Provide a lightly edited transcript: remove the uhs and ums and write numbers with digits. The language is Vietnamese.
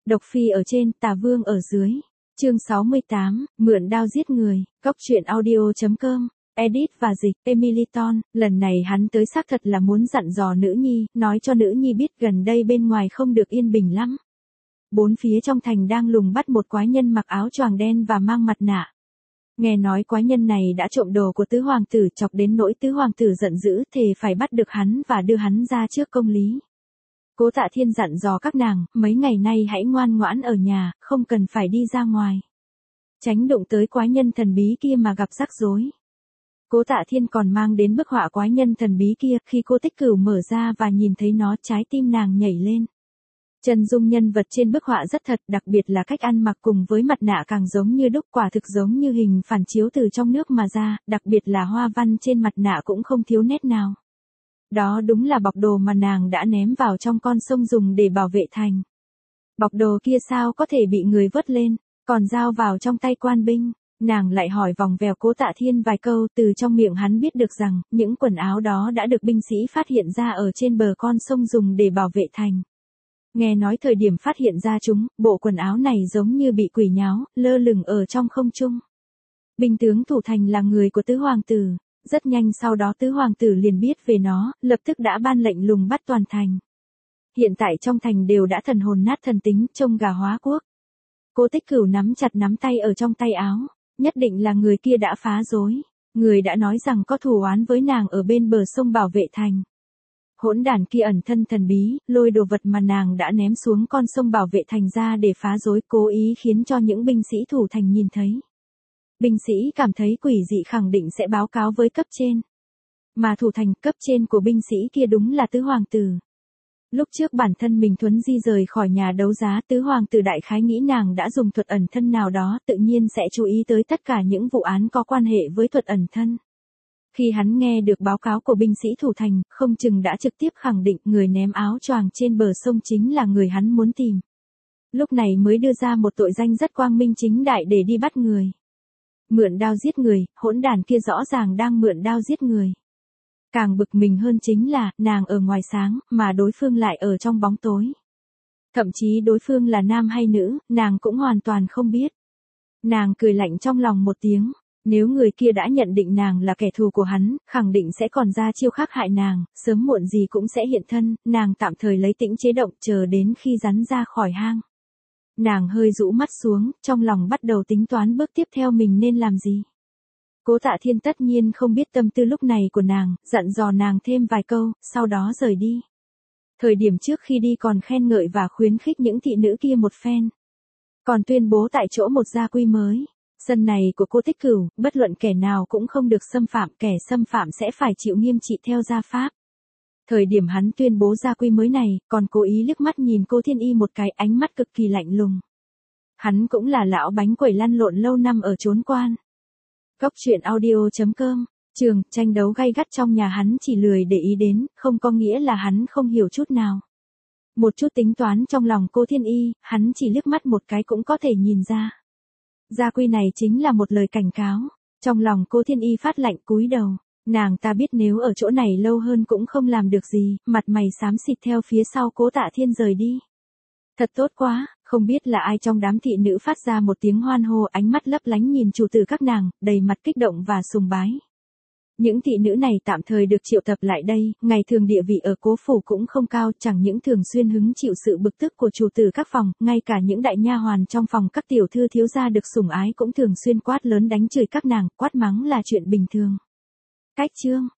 Độc phi ở trên, tà vương ở dưới. Chương 68, mượn đao giết người, Cóc truyện audio.com. Edit và dịch, Emily Ton, lần này hắn tới xác thật là muốn dặn dò nữ nhi, nói cho nữ nhi biết gần đây bên ngoài không được yên bình lắm. Bốn phía trong thành đang lùng bắt một quái nhân mặc áo choàng đen và mang mặt nạ. Nghe nói quái nhân này đã trộm đồ của tứ hoàng tử, chọc đến nỗi tứ hoàng tử giận dữ, thề phải bắt được hắn và đưa hắn ra trước công lý. Cố Tạ Thiên dặn dò các nàng, mấy ngày nay hãy ngoan ngoãn ở nhà, không cần phải đi ra ngoài. Tránh đụng tới quái nhân thần bí kia mà gặp rắc rối. Cố Tạ Thiên còn mang đến bức họa quái nhân thần bí kia, khi cô Tích Cửu mở ra và nhìn thấy nó, trái tim nàng nhảy lên. Chân dung nhân vật trên bức họa rất thật, đặc biệt là cách ăn mặc cùng với mặt nạ càng giống như đúc, quả thực giống như hình phản chiếu từ trong nước mà ra, đặc biệt là hoa văn trên mặt nạ cũng không thiếu nét nào. Đó đúng là bọc đồ mà nàng đã ném vào trong con sông dùng để bảo vệ thành. Bọc đồ kia sao có thể bị người vớt lên, còn giao vào trong tay quan binh. Nàng lại hỏi vòng vèo Cố Tạ Thiên vài câu, từ trong miệng hắn biết được rằng, những quần áo đó đã được binh sĩ phát hiện ra ở trên bờ con sông dùng để bảo vệ thành. Nghe nói thời điểm phát hiện ra chúng, bộ quần áo này giống như bị quỷ nháo, lơ lửng ở trong không trung. Binh tướng thủ thành là người của tứ hoàng tử. Rất nhanh sau đó tứ hoàng tử liền biết về nó, lập tức đã ban lệnh lùng bắt toàn thành. Hiện tại trong thành đều đã thần hồn nát thần tính, trông gà hóa quốc. Cố Tích Cửu nắm chặt nắm tay ở trong tay áo, nhất định là người kia đã phá rối. Người đã nói rằng có thù oán với nàng ở bên bờ sông bảo vệ thành. Hỗn đản kia ẩn thân thần bí, lôi đồ vật mà nàng đã ném xuống con sông bảo vệ thành ra để phá rối, cố ý khiến cho những binh sĩ thủ thành nhìn thấy. Binh sĩ cảm thấy quỷ dị khẳng định sẽ báo cáo với cấp trên. Mà thủ thành cấp trên của binh sĩ kia đúng là tứ hoàng tử. Lúc trước bản thân mình thuấn di rời khỏi nhà đấu giá, tứ hoàng tử đại khái nghĩ nàng đã dùng thuật ẩn thân nào đó, tự nhiên sẽ chú ý tới tất cả những vụ án có quan hệ với thuật ẩn thân. Khi hắn nghe được báo cáo của binh sĩ thủ thành, không chừng đã trực tiếp khẳng định người ném áo choàng trên bờ sông chính là người hắn muốn tìm. Lúc này mới đưa ra một tội danh rất quang minh chính đại để đi bắt người. Mượn đao giết người, hỗn đản kia rõ ràng đang mượn đao giết người. Càng bực mình hơn chính là, nàng ở ngoài sáng, mà đối phương lại ở trong bóng tối. Thậm chí đối phương là nam hay nữ, nàng cũng hoàn toàn không biết. Nàng cười lạnh trong lòng một tiếng, nếu người kia đã nhận định nàng là kẻ thù của hắn, khẳng định sẽ còn ra chiêu khác hại nàng, sớm muộn gì cũng sẽ hiện thân, nàng tạm thời lấy tĩnh chế động, chờ đến khi rắn ra khỏi hang. Nàng hơi rũ mắt xuống, trong lòng bắt đầu tính toán bước tiếp theo mình nên làm gì. Cố Tạ Thiên tất nhiên không biết tâm tư lúc này của nàng, dặn dò nàng thêm vài câu, sau đó rời đi. Thời điểm trước khi đi còn khen ngợi và khuyến khích những thị nữ kia một phen. Còn tuyên bố tại chỗ một gia quy mới. Sân này của cô Tích Cửu, bất luận kẻ nào cũng không được xâm phạm, kẻ xâm phạm sẽ phải chịu nghiêm trị theo gia pháp. Thời điểm hắn tuyên bố gia quy mới này, còn cố ý liếc mắt nhìn cô Thiên Y một cái, ánh mắt cực kỳ lạnh lùng. Hắn cũng là lão bánh quẩy lăn lộn lâu năm ở chốn quan. Cóc truyện audio.com. Trường, tranh đấu gay gắt trong nhà hắn chỉ lười để ý đến, không có nghĩa là hắn không hiểu chút nào. Một chút tính toán trong lòng cô Thiên Y, hắn chỉ liếc mắt một cái cũng có thể nhìn ra. Gia quy này chính là một lời cảnh cáo. Trong lòng cô Thiên Y phát lạnh cúi đầu. Nàng ta biết nếu ở chỗ này lâu hơn cũng không làm được gì, mặt mày xám xịt theo phía sau Cố Tạ Thiên rời đi. Thật tốt quá, không biết là ai trong đám thị nữ phát ra một tiếng hoan hô, ánh mắt lấp lánh nhìn chủ tử các nàng, đầy mặt kích động và sùng bái. Những thị nữ này tạm thời được triệu tập lại đây, ngày thường địa vị ở cố phủ cũng không cao, chẳng những thường xuyên hứng chịu sự bực tức của chủ tử các phòng, ngay cả những đại nha hoàn trong phòng các tiểu thư thiếu gia được sủng ái cũng thường xuyên quát lớn đánh chửi các nàng, quát mắng là chuyện bình thường. Cách chương